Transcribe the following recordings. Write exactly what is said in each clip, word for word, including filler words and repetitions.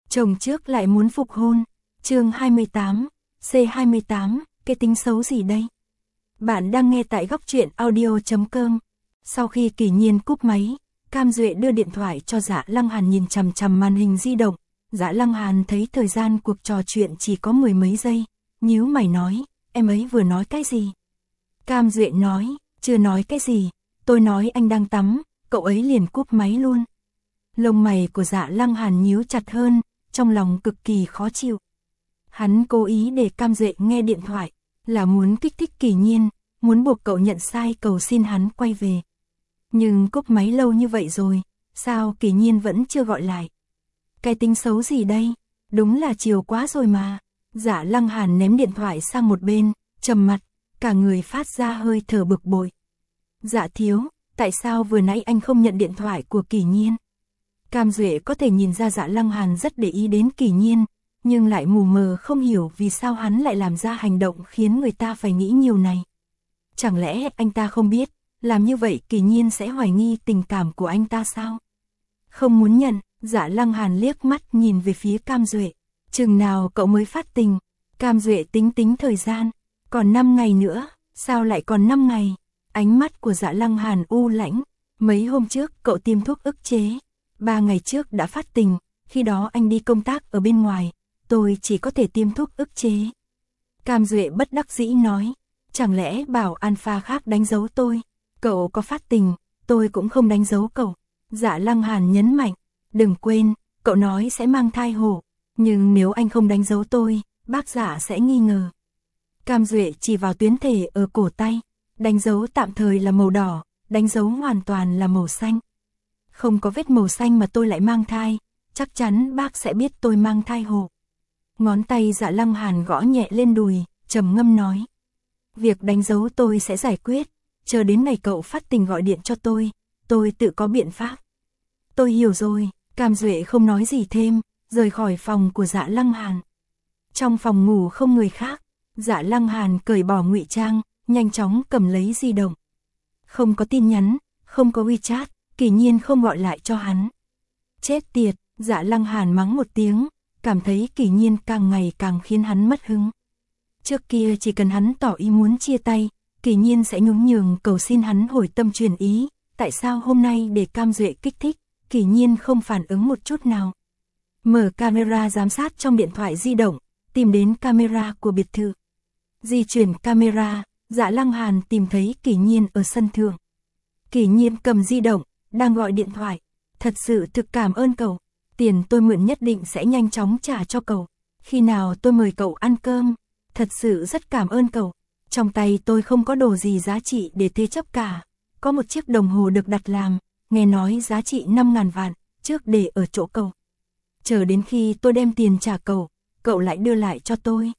chồng trước lại muốn phục hôn. Chương hai mươi tám, C hai mươi tám, cái tính xấu gì đây? Bạn đang nghe tại góc truyện audio chấm com. Sau khi Kỷ Nhiên cúp máy, Cam Duệ đưa điện thoại cho Dạ Lăng Hàn nhìn chằm chằm màn hình di động. Dạ Lăng Hàn thấy thời gian cuộc trò chuyện chỉ có mười mấy giây, nhíu mày nói, em ấy vừa nói cái gì? Cam Duệ nói, chưa nói cái gì, tôi nói anh đang tắm, cậu ấy liền cúp máy luôn. Lông mày của Dạ Lăng Hàn nhíu chặt hơn, trong lòng cực kỳ khó chịu. Hắn cố ý để Cam Duệ nghe điện thoại, là muốn kích thích Kỷ Nhiên, muốn buộc cậu nhận sai cầu xin hắn quay về. Nhưng cúp máy lâu như vậy rồi, sao Kỷ Nhiên vẫn chưa gọi lại? Cái tính xấu gì đây? Đúng là chiều quá rồi mà. Dạ Lăng Hàn ném điện thoại sang một bên, trầm mặt, cả người phát ra hơi thở bực bội. Dạ thiếu, tại sao vừa nãy anh không nhận điện thoại của Kỷ Nhiên? Cam Duệ có thể nhìn ra Dạ Lăng Hàn rất để ý đến Kỷ Nhiên, nhưng lại mù mờ không hiểu vì sao hắn lại làm ra hành động khiến người ta phải nghĩ nhiều này. Chẳng lẽ anh ta không biết, làm như vậy Kỷ Nhiên sẽ hoài nghi tình cảm của anh ta sao? Không muốn nhận, Dạ Lăng Hàn liếc mắt nhìn về phía Cam Duệ. Chừng nào cậu mới phát tình? Cam Duệ tính tính thời gian. Còn năm ngày nữa, sao lại còn năm ngày? Ánh mắt của Dạ Lăng Hàn u lãnh. Mấy hôm trước cậu tiêm thuốc ức chế. Ba ngày trước đã phát tình, khi đó anh đi công tác ở bên ngoài. Tôi chỉ có thể tiêm thuốc ức chế. Cam Duệ bất đắc dĩ nói. Chẳng lẽ bảo Alpha khác đánh dấu tôi? Cậu có phát tình, tôi cũng không đánh dấu cậu. Dạ Lăng Hàn nhấn mạnh. Đừng quên, cậu nói sẽ mang thai hổ. Nhưng nếu anh không đánh dấu tôi, bác giả sẽ nghi ngờ. Cam Duệ chỉ vào tuyến thể ở cổ tay. Đánh dấu tạm thời là màu đỏ, đánh dấu hoàn toàn là màu xanh. Không có vết màu xanh mà tôi lại mang thai, chắc chắn bác sẽ biết tôi mang thai hổ. Ngón tay Dạ Lăng Hàn gõ nhẹ lên đùi, trầm ngâm nói. Việc đánh dấu tôi sẽ giải quyết, chờ đến ngày cậu phát tình gọi điện cho tôi, tôi tự có biện pháp. Tôi hiểu rồi, Cam Duệ không nói gì thêm, rời khỏi phòng của Dạ Lăng Hàn. Trong phòng ngủ không người khác, Dạ Lăng Hàn cởi bỏ ngụy trang, nhanh chóng cầm lấy di động. Không có tin nhắn, không có WeChat, Kỷ Nhiên không gọi lại cho hắn. Chết tiệt, Dạ Lăng Hàn mắng một tiếng, cảm thấy Kỷ Nhiên càng ngày càng khiến hắn mất hứng. Trước kia chỉ cần hắn tỏ ý muốn chia tay, Kỷ Nhiên sẽ nhún nhường cầu xin hắn hồi tâm chuyển ý. Tại sao hôm nay để Cam Duệ kích thích, Kỷ Nhiên không phản ứng một chút nào? Mở camera giám sát trong điện thoại di động, tìm đến camera của biệt thự. Di chuyển camera, Dạ Lăng Hàn tìm thấy Kỷ Nhiên ở sân thượng. Kỷ Nhiên cầm di động, đang gọi điện thoại. Thật sự thực cảm ơn cậu, tiền tôi mượn nhất định sẽ nhanh chóng trả cho cậu. Khi nào tôi mời cậu ăn cơm, thật sự rất cảm ơn cậu. Trong tay tôi không có đồ gì giá trị để thế chấp cả. Có một chiếc đồng hồ được đặt làm, nghe nói giá trị năm ngàn vạn, trước để ở chỗ cậu. Chờ đến khi tôi đem tiền trả cậu, cậu lại đưa lại cho tôi.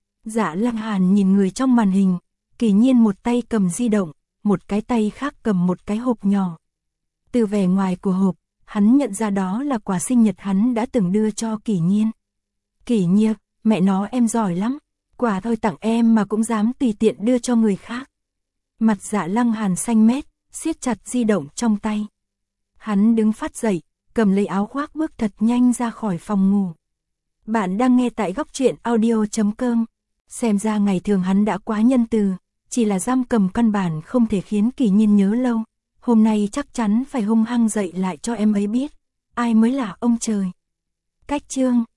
Dạ Lăng Hàn nhìn người trong màn hình, Kỷ Nhiên một tay cầm di động, một cái tay khác cầm một cái hộp nhỏ. Từ vẻ ngoài của hộp, hắn nhận ra đó là quà sinh nhật hắn đã từng đưa cho Kỷ Nhiên. Kỷ Nhiên, mẹ nó em giỏi lắm, quà thôi tặng em mà cũng dám tùy tiện đưa cho người khác. Mặt Dạ Lăng Hàn xanh mét, siết chặt di động trong tay. Hắn đứng phát dậy, cầm lấy áo khoác bước thật nhanh ra khỏi phòng ngủ. Bạn đang nghe tại góc truyện audio chấm com. Xem ra ngày thường hắn đã quá nhân từ, chỉ là giam cầm căn bản không thể khiến Kỷ Nhiên nhớ lâu. Hôm nay chắc chắn phải hung hăng dậy lại cho em ấy biết, ai mới là ông trời. Cách chương